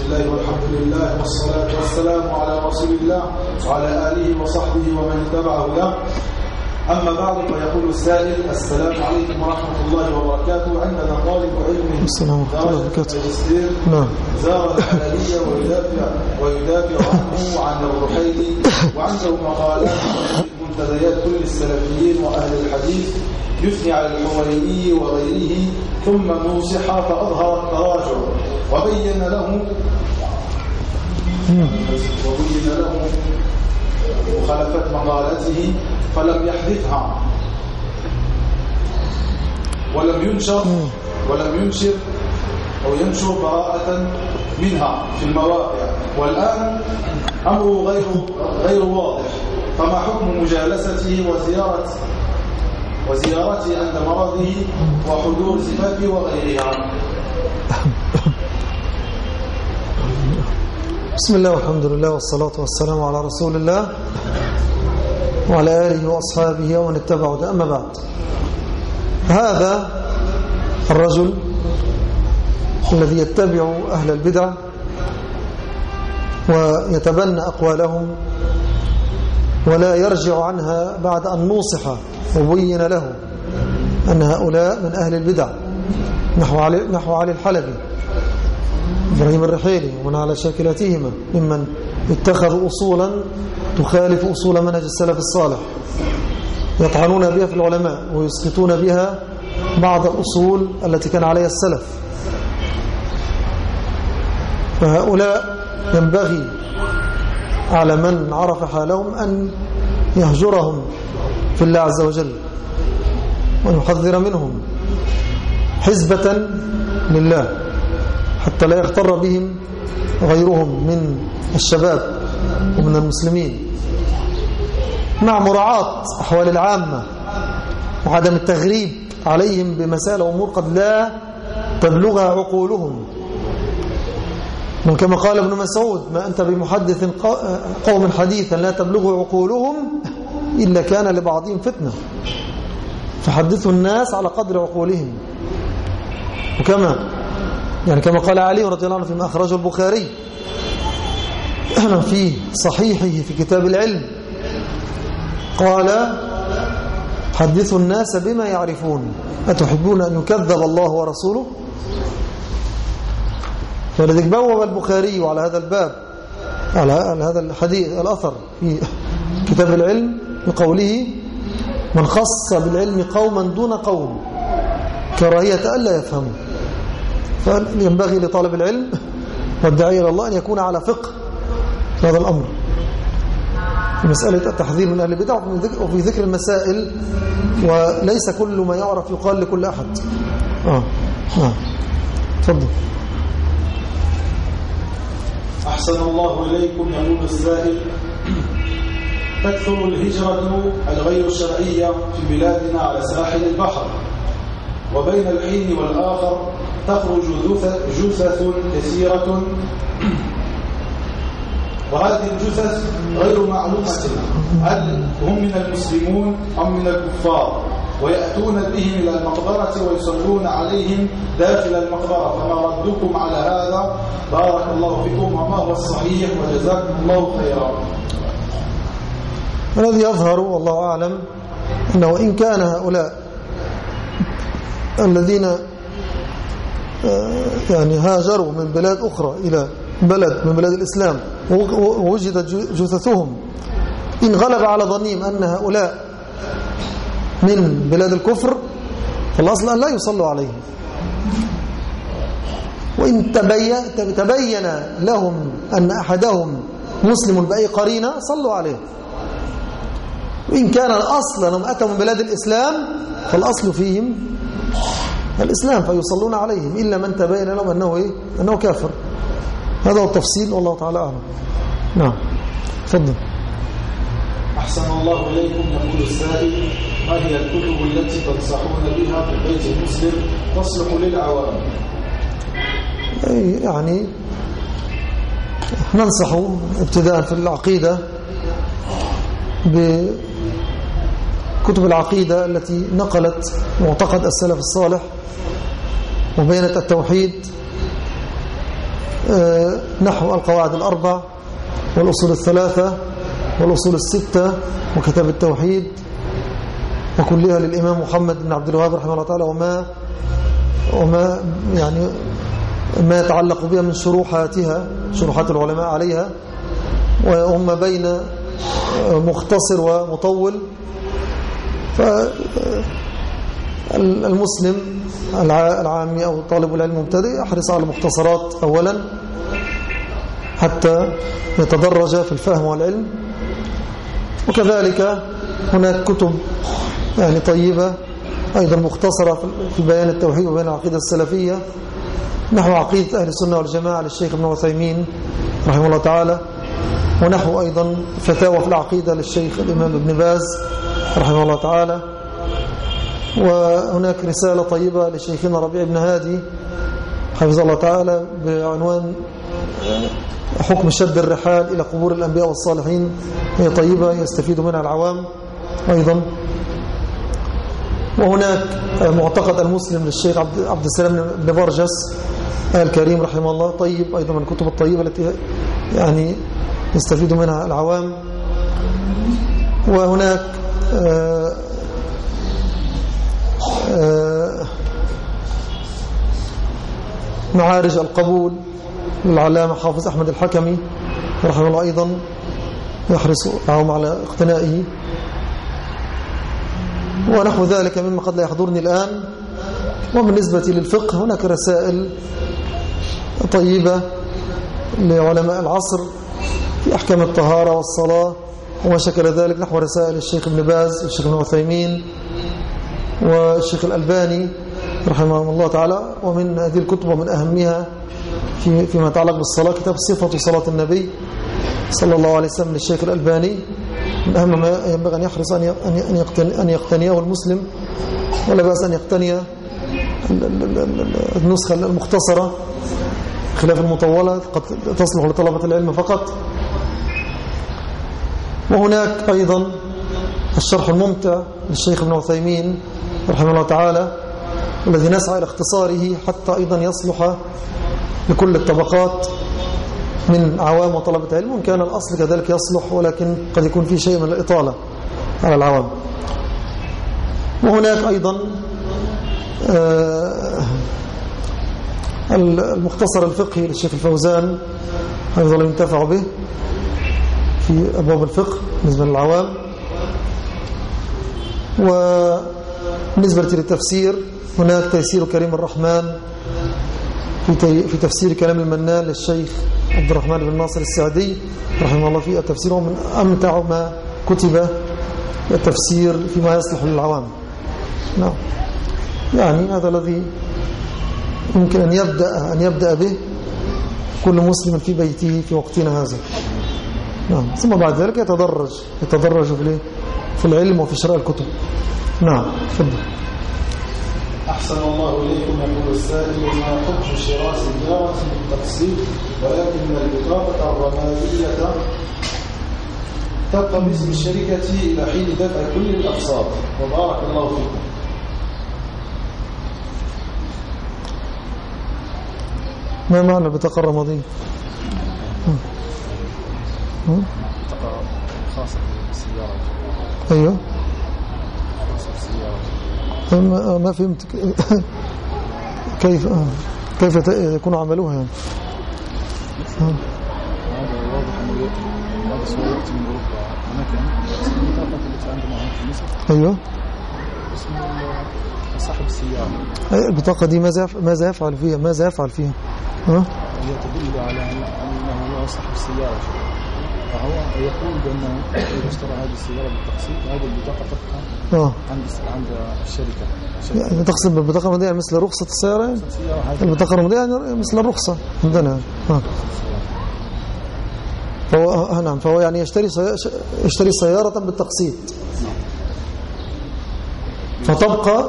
الله والحمد لله والصلاة والسلام على رسول الله وعلى آله وصحبه ومن اتبع هداه. أما بعد، فيقول السائل: السلام عليكم ورحمة الله وبركاته. عندنا طالب علم درجة ماجستير زار الحلالية ويدافع عنه وعن الرحيلي، وعنده مقالات في منتديات كل السلفيين وأهل الحديث يثني على الحويني وغيره، ثم نوصح فأظهر التراجع وبين له مخالفة مقالته فلم يحدثها ولم ينشر أو ينشر براءة منها في المواقع، والآن أمره غير واضح. فما حكم مجالسته وزيارته عند مرضه وحضور زفافه وغيرها؟ بسم الله والحمد لله والصلاة والسلام على رسول الله وعلى آله وأصحابه ومن اتبعوا ده. أما بعد، هذا الرجل الذي يتبع أهل البدع ويتبنى أقوالهم ولا يرجع عنها بعد أن نوصح وبين له أن هؤلاء من أهل البدع، نحو علي الحلبي إبراهيم الرحيلي ومن على شاكلتهما ممن اتخذوا أصولا تخالف أصول منهج السلف الصالح، يطعنون بها في العلماء ويسقطون بها بعض الأصول التي كان عليها السلف. فهؤلاء ينبغي على من عرف حالهم أن يهجرهم في الله عز وجل ويحذر منهم حزبة لله حتى لا يغتر بهم غيرهم من الشباب ومن المسلمين، مع مراعاة أحوال العامة وعدم التغريب عليهم بمسائل وأمور قد لا تبلغها عقولهم. من كما قال ابن مسعود: ما أنت بمحدث قوم حديثا لا تبلغ عقولهم إلا كان لبعضهم فتنة، فحدثوا الناس على قدر عقولهم. وكما كما قال علي رضي الله عنه فيما أخرجه البخاري في صحيحه في كتاب العلم، قال: حدثوا الناس بما يعرفون أتحبون أن يكذب الله ورسوله؟ فلذلك بوب البخاري على هذا الباب، على هذا الحديث الأثر في كتاب العلم بقوله: من خص بالعلم قوما دون قوم كراهية ألا يفهموا. فينبغي لطالب العلم والداعي إلى الله أن يكون على فقه في هذا الأمر، في مسألة التحذير من أهل البدع وفي ذكر المسائل، وليس كل ما يعرف يقال لكل أحد. تفضل. أحسن الله إليكم. يقول السائل: تكثر الهجرة الغير الشرعية في بلادنا على ساحل البحر، وبين الحين والآخر تخرج جثث كثيرة، وهذه الجثث غير معلومة هل هم من المسلمون أم من الكفار، ويأتون بهم إلى المقبرة ويصلون عليهم داخل المقبرة. فما ردكم على هذا؟ بارك الله فيكم، وما هو الصحيح، وجزاكم الله خيرا. الذي يظهر والله أعلم أنه إن كان هؤلاء الذين هاجروا من بلاد أخرى إلى بلد من بلاد الإسلام ووجدت جثثهم، إن غلب على ظنهم أن هؤلاء من بلاد الكفر، فالأصل أن لا يصلوا عليهم. وإن تبين لهم أن أحدهم مسلم بأي قرينة صلوا عليه. وإن كان الأصل أنهم أتوا من بلاد الإسلام فالأصل فيهم الإسلام فيصلون عليهم، إلا من تبين لهم أنه كافر. هذا هو التفصيل والله تعالى أعلم. نعم، تفضل. أحسن الله إليكم. يقول السائل: ما هي الكتب التي تنصحون بها في البيت المسلم تصلح للعوام؟ ننصح ابتداء في العقيدة بكتب العقيدة التي نقلت معتقد السلف الصالح وبينت التوحيد نحو القواعد الأربع والأصول الثلاثة والأصول الستة وكتاب التوحيد وكلها للإمام محمد بن عبد الوهاب رحمه الله تعالى وما يعني ما يتعلق بها من شروحات العلماء عليها، وهم بين مختصر ومطول. فالمسلم العامي أو طالب العلم المبتدئ يحرص على المختصرات أولا حتى يتدرج في الفهم والعلم. وكذلك هناك كتب يعني طيبة أيضا مختصرة في بيان التوحيد وبيان العقيدة السلفية، نحو عقيدة أهل السنة والجماعة للشيخ ابن عثيمين رحمه الله تعالى، ونحو أيضا فتاوى في العقيدة للشيخ الإمام ابن باز رحمه الله تعالى. وهناك رسالة طيبة لشيخنا ربيع بن هادي حفظه الله تعالى بعنوان حكم شد الرحال إلى قبور الأنبياء والصالحين، هي طيبة يستفيد منها العوام أيضا. وهناك معتقد المسلم للشيخ عبد السلام بن برجس الكريم رحمه الله، طيب أيضا من الكتب الطيبة التي يعني يستفيد منها العوام. وهناك معارج القبول للعلامة حافظ أحمد الحكمي رحمه الله، أيضا يحرص معهم على اقتنائه. ونحو ذلك مما قد لا يحضرني الآن. وبالنسبة للفقه هناك رسائل طيبة لعلماء العصر في أحكام الطهارة والصلاة وما شكل ذلك، نحو رسائل الشيخ ابن باز والشيخ ابن عثيمين والشيخ الألباني رحمه الله تعالى. ومن هذه الكتب ومن أهمها فيما يتعلق بالصلاة كتاب صفة صلاة النبي صلى الله عليه وسلم للشيخ الألباني، من أهم ما ينبغي أن يحرص أن يقتنيه المسلم، ولا بأس أن يقتني النسخة المختصرة خلاف المطولة قد تصلح لطلبة العلم فقط. وهناك أيضا الشرح الممتع للشيخ ابن عثيمين رحمه الله تعالى، الذي نسعى إلى اختصاره حتى أيضا يصلح لكل الطبقات من عوام وطلبة علم، وإن كان الأصل كذلك يصلح، ولكن قد يكون فيه شيء من الإطالة على العوام. وهناك أيضا المختصر الفقهي للشيخ الفوزان حفظه الله ينتفع به في أبواب الفقه بالنسبة للعوام. وبالنسبة للتفسير هناك تيسير كريم الرحمن في تفسير كلام المنان للشيخ عبد الرحمن بن ناصر السعدي رحمه الله، فيه التفسير من أمتع ما كتب التفسير فيما يصلح للعوام. نعم، يعني هذا الذي يمكن أن يبدأ به كل مسلم في بيته في وقتنا هذا. نعم، ثم بعد ذلك يتدرج في العلم وفي شراء الكتب. نعم، تفضل. أحسن الله إليكم. يقول السائل: ما حكم شراء سيارة بالتقسيط ولكن البطاقة الرمادية تبقى باسم الشركة إلى حين دفع كل الأقساط؟ وبارك الله فيكم. ما معنى البطاقة الرمادية؟ بطاقة خاصة بالسيارة. أيوه، خاصة بالسيارة. ما فهمت كيف يكون عملوها يعني. هذا واضح أنه هذا سوى وقت من أوروبا أماكن البطاقة التي عندنا هنا في مصر. أيوه، اسم صاحب السيارة. البطاقة دي ماذا يفعل فيها؟ هي تدل على أنه هو صاحب السيارة، فهو يقول بأنه إذا اشترى هذه السيارة بالتقسيط هذه البطاقة تبقى عند الشركة. يعني تقصد بالبطاقة الرمادية مثل رخصة السيارة يعني؟ البطاقة الرمادية يعني مثل الرخصة عندنا. فهو يعني يشتري سيارة بالتقسيط، فتبقى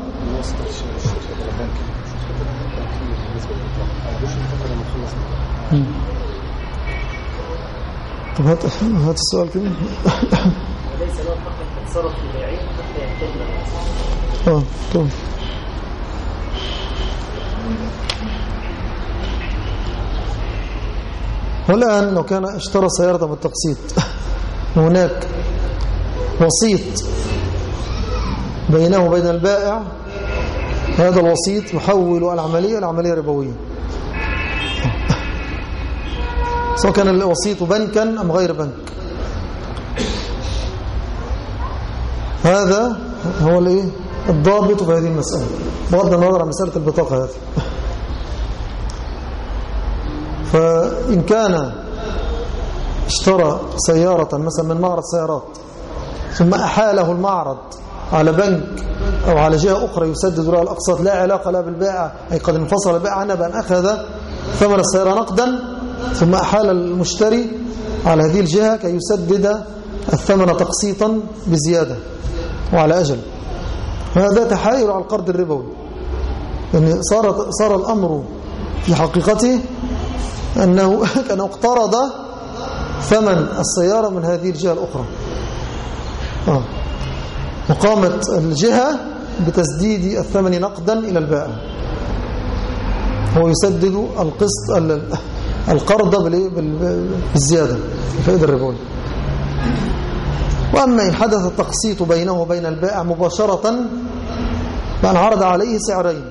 طب هات السؤال كده. وليس له حق التصرف في البيعين حتى يحتاج والآن لو كان اشترى سيارة بالتقسيط هناك وسيط بينه وبين البائع، هذا الوسيط يحول العملية لعملية ربوية، سواء كان الوسيط بنكا أم غير بنك. هذا هو الضابط في هذه المسألة، بغض النظر عن مسألة البطاقة هذه. فإن كان اشترى سيارة مثلا من معرض سيارات ثم أحاله المعرض على بنك أو على جهة أخرى يسدد لها الأقساط لا علاقة لها بالبائع، أي قد انفصل البائع عنها بأن أخذ ثمن السيارة نقدا ثم أحال المشتري على هذه الجهة كي يسدد الثمن تقسيطا بزيادة وعلى أجل، هذا تحايل على القرض الربوي. يعني صار الأمر في حقيقته أنه كان اقترض ثمن السيارة من هذه الجهة الأخرى، وقامت الجهة بتسديد الثمن نقدا إلى البائع، هو يسدد القرض بالزيادة الفائدة الربوية. وأما إن حدث التقسيط بينه وبين البائع مباشرة بأن عرض عليه سعرين،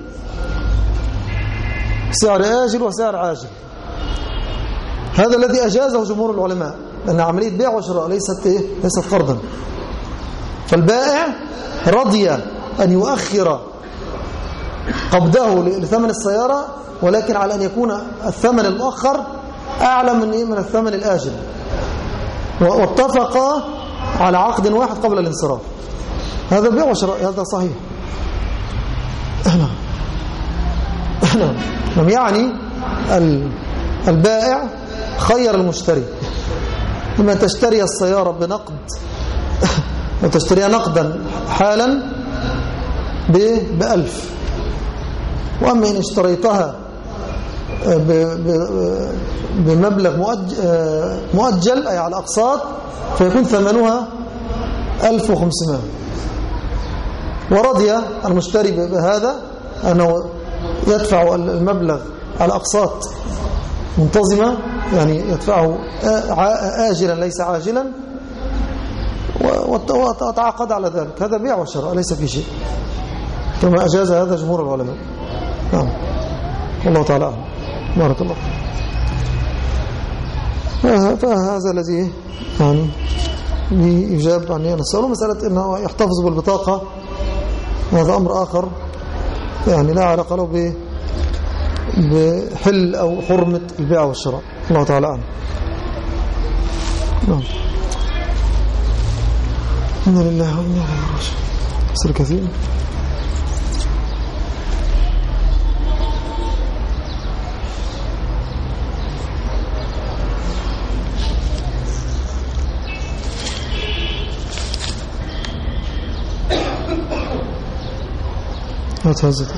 سعر آجل وسعر عاجل، هذا الذي أجازه جمهور العلماء، لأن عملية بيع وشراء ليست قرضا. فالبائع رضي أن يؤخر قبضه لثمن السيارة، ولكن على أن يكون الثمن المؤخر أعلى من الثمن الآجل، واتفقا على عقد واحد قبل الانصراف. هذا بيع وشراء، هذا صحيح. يعني البائع خير المشتري إما تشتري السيارة بنقد وتشتريها نقدا حالا ب1000، وأما إن اشتريتها بمبلغ مؤجل أي على أقساط فيكون ثمنها 1500. ورضي المشتري بهذا أنه يدفع المبلغ على أقساط منتظمة، يعني يدفعه آجلا ليس عاجلا، وتعاقد على ذلك. هذا بيع وشراء ليس في شيء، كما أجاز هذا جمهور العلماء. نعم، والله تعالى أعلم. بارك الله. فهذا الذي يعني يجاب عني أنا السؤال. مسألة أنه يحتفظ بالبطاقة هذا أمر آخر، يعني لا علاقة له بحل أو حرمة البيع والشراء. الله تعالى أعلم. نعم. إنا لله وإنا إليه راجعون. سر كثير. لا تهزت.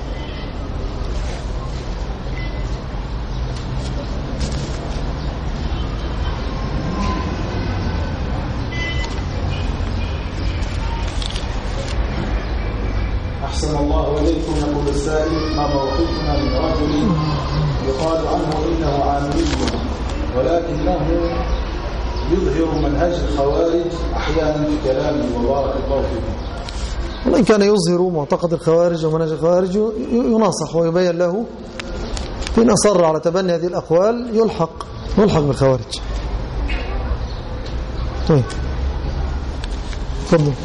أحسن الله إليكم. يقول السائل: ما موقفنا من رجل يقال عنه إنه عاملي ولكنه يظهر منهج الخوارج أحيانا في كلامه، وبارك الله فيكم. وإن كان يظهر معتقد الخوارج ومنهج الخوارج يناصح ويبين له، إن أصر على تبني هذه الأقوال يلحق بالخوارج. طيب تفضل.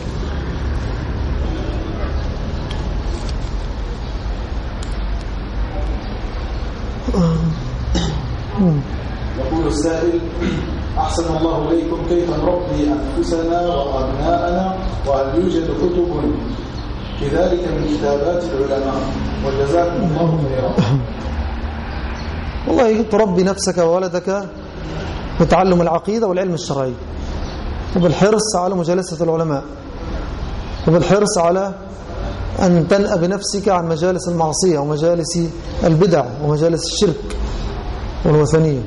يقول السائل: أحسن الله إليكم، كيف نربي أنفسنا وأبناءنا، وهل يوجد كتب كذلك من كتابات العلماء؟ وجزاكم الله خيرا. والله تربي نفسك وولدك بتعلم العقيدة والعلم الشرعي، وبالحرص على مجالسة العلماء، وبالحرص على أن تنأى بنفسك عن مجالس المعصية ومجالس البدع ومجالس الشرك والوثنية،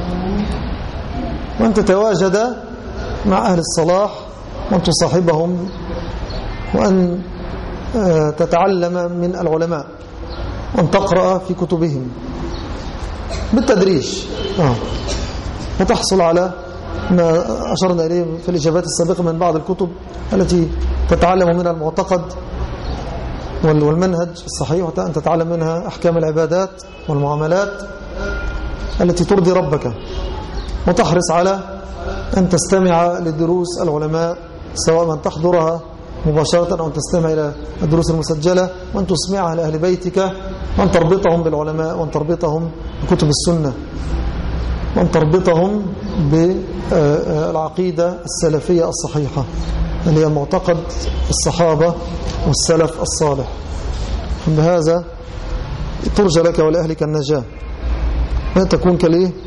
وأن تتواجد مع أهل الصلاح وأن تصاحبهم، وأن تتعلم من العلماء، وأن تقرأ في كتبهم بالتدريج. وتحصل على ما أشرنا إليه في الإجابات السابقة من بعض الكتب التي تتعلم منها المعتقد والمنهج الصحيح، وأن تتعلم منها أحكام العبادات والمعاملات التي ترضي ربك، وتحرص على أن تستمع لدروس العلماء سواء من تحضرها مباشرة أو أن تستمع إلى الدروس المسجلة، وأن تسمعها لأهل بيتك، وأن تربطهم بالعلماء، وأن تربطهم بكتب السنة، وأن تربطهم بالعقيدة السلفية الصحيحة اللي هي معتقد الصحابة والسلف الصالح. بهذا ترجى لك ولأهلك النجاة، وأن تكون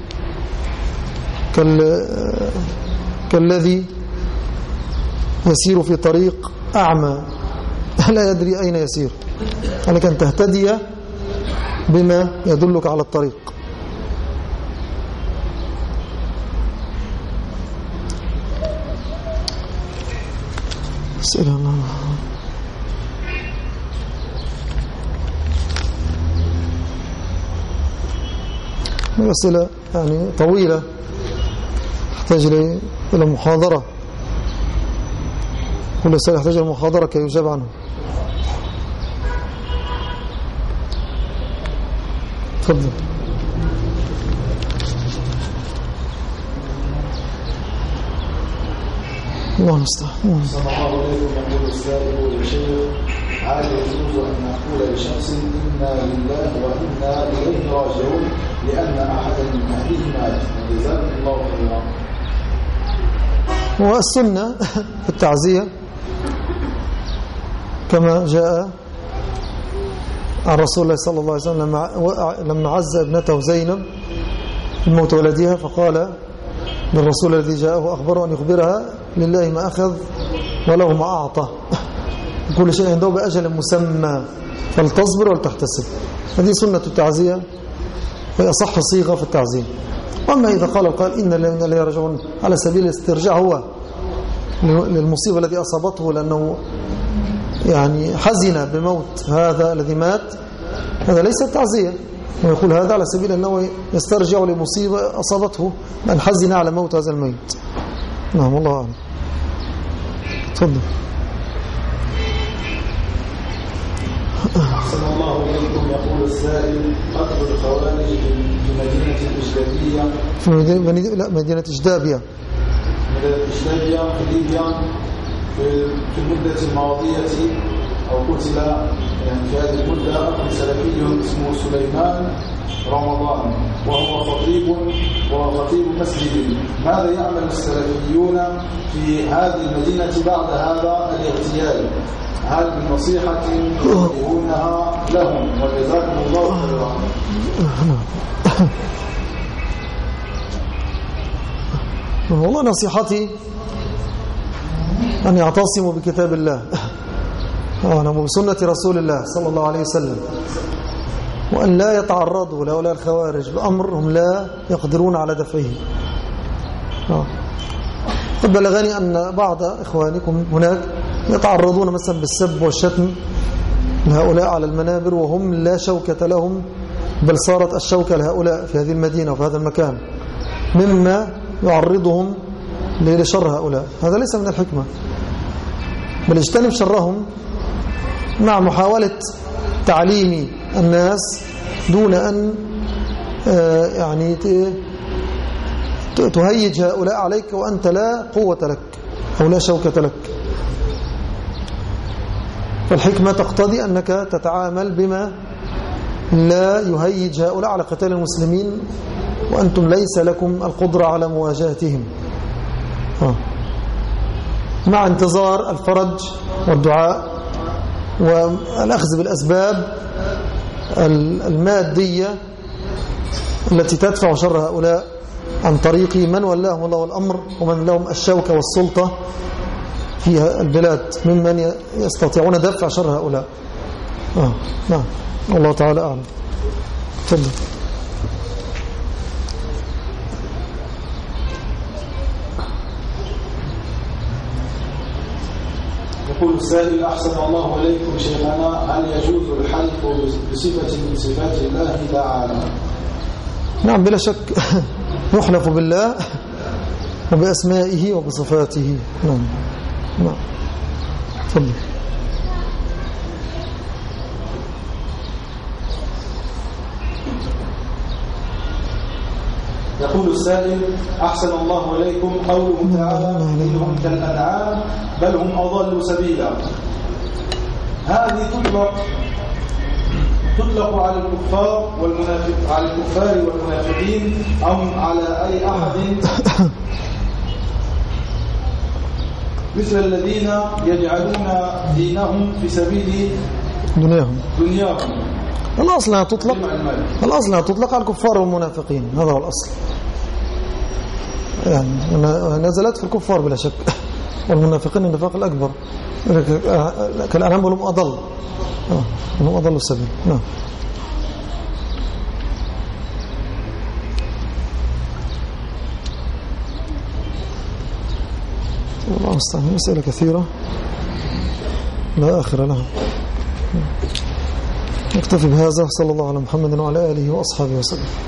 كالذي يسير في طريق أعمى لا يدري أين يسير، عليك أن تهتدي بما يدلك على الطريق. أسئلة الله. الأسئلة يعني طويلة تحتاج إلى محاضرة، كل سؤال يحتاج إلى محاضرة كي يجاب عنه. تفضل. الله المستعان. صلى الله عليكم. يقول السائل للشيخ: هل يجوز أن نقول لشخص إنا لله وإنا إليه راجعون لأن أحدا من أهله مات؟ جزاكم الله خيرا. والسنة في التعزية كما جاء عن رسول الله صلى الله عليه وسلم لما عز ابنته زينب بموت ولدها، فقال للرسول الذي جاءه أخبره أن يخبرها: لله ما أخذ وله ما أعطى، كل شيء عنده بأجل مسمى فلتصبر ولتحتسب. هذه سنة التعزية وهي أصح صيغة في التعزية. أما إذا قال إن الذين يرجعون على سبيل الاسترجاع هو للمصيبة التي أصابته لأنه يعني حزن بموت هذا الذي مات، هذا ليس تعزية، ويقول هذا على سبيل أنه يسترجع لمصيبة أصابته بأن حزن على موت هذا الميت. نعم والله أعلم. تفضل. أحسن الله إليكم. يقول السائل: قتل الخوارج في مدينة الإجدابية مدينة إجدابية في ليبيا في المدة الماضية، أو قتل يعني في هذه المدة أخ سلفي اسمه سليمان رمضان، وهو خطيب مسجد. ماذا يعمل السلفيون في هذه المدينة بعد هذا الاغتيال؟ هل بنصيحة يوجهونها لهم؟ وجزاكم الله خيرا. والله نصيحتي أن يعتصموا بكتاب الله وبسنة رسول الله صلى الله عليه وسلم، وأن لا يتعرضوا لهؤلاء الخوارج بأمر هم لا يقدرون على دفعه. قد بلغني أن بعض إخوانكم هناك يتعرضون مثلا بالسب والشتم لهؤلاء على المنابر وهم لا شوكة لهم، بل صارت الشوكة لهؤلاء في هذه المدينة وفي هذا المكان، مما يعرضهم لشر هؤلاء. هذا ليس من الحكمة، بل اجتنب شرهم مع محاولة تعليم الناس دون أن يعني تهيج هؤلاء عليك وأنت لا قوة لك أو لا شوكة لك. فالحكمة تقتضي أنك تتعامل بما لا يهيج هؤلاء على قتال المسلمين، وأنتم ليس لكم القدرة على مواجهتهم، مع انتظار الفرج والدعاء والأخذ بالأسباب المادية التي تدفع شر هؤلاء عن طريق من ولاهم الله الأمر ومن لهم الشوكة والسلطة في البلاد ممن يستطيعون دفع شر هؤلاء. نعم الله تعالى أعلم. تفضل. يقول السائل: أحسن الله إليكم شيخنا، هل يجوز الحلف بصفة من صفات الله تعالى؟ نعم بلا شك يحلف بالله وبأسمائه وبصفاته. نعم نعم. تفضل. يقول السائل: أحسن الله إليكم قوله تعالى: إنهم كالأنعام بل هم أضل سبيلا. هذه تطلق على الكفار والمنافقين أم على أي أحد مثل الذين يجعلون دينهم في سبيل دنياهم. الأصل أنها تطلق على الكفار والمنافقين، هذا هو الأصل. يعني نزلت في الكفار بلا شك، والمنافقين النفاق الأكبر، كالأنعام هم أضل، هم أضل السبيل. نعم. الله المستعان، مسألة كثيرة لا آخر لها. نكتفي بهذا. صلى الله على محمد وعلى آله وأصحابه وسلم.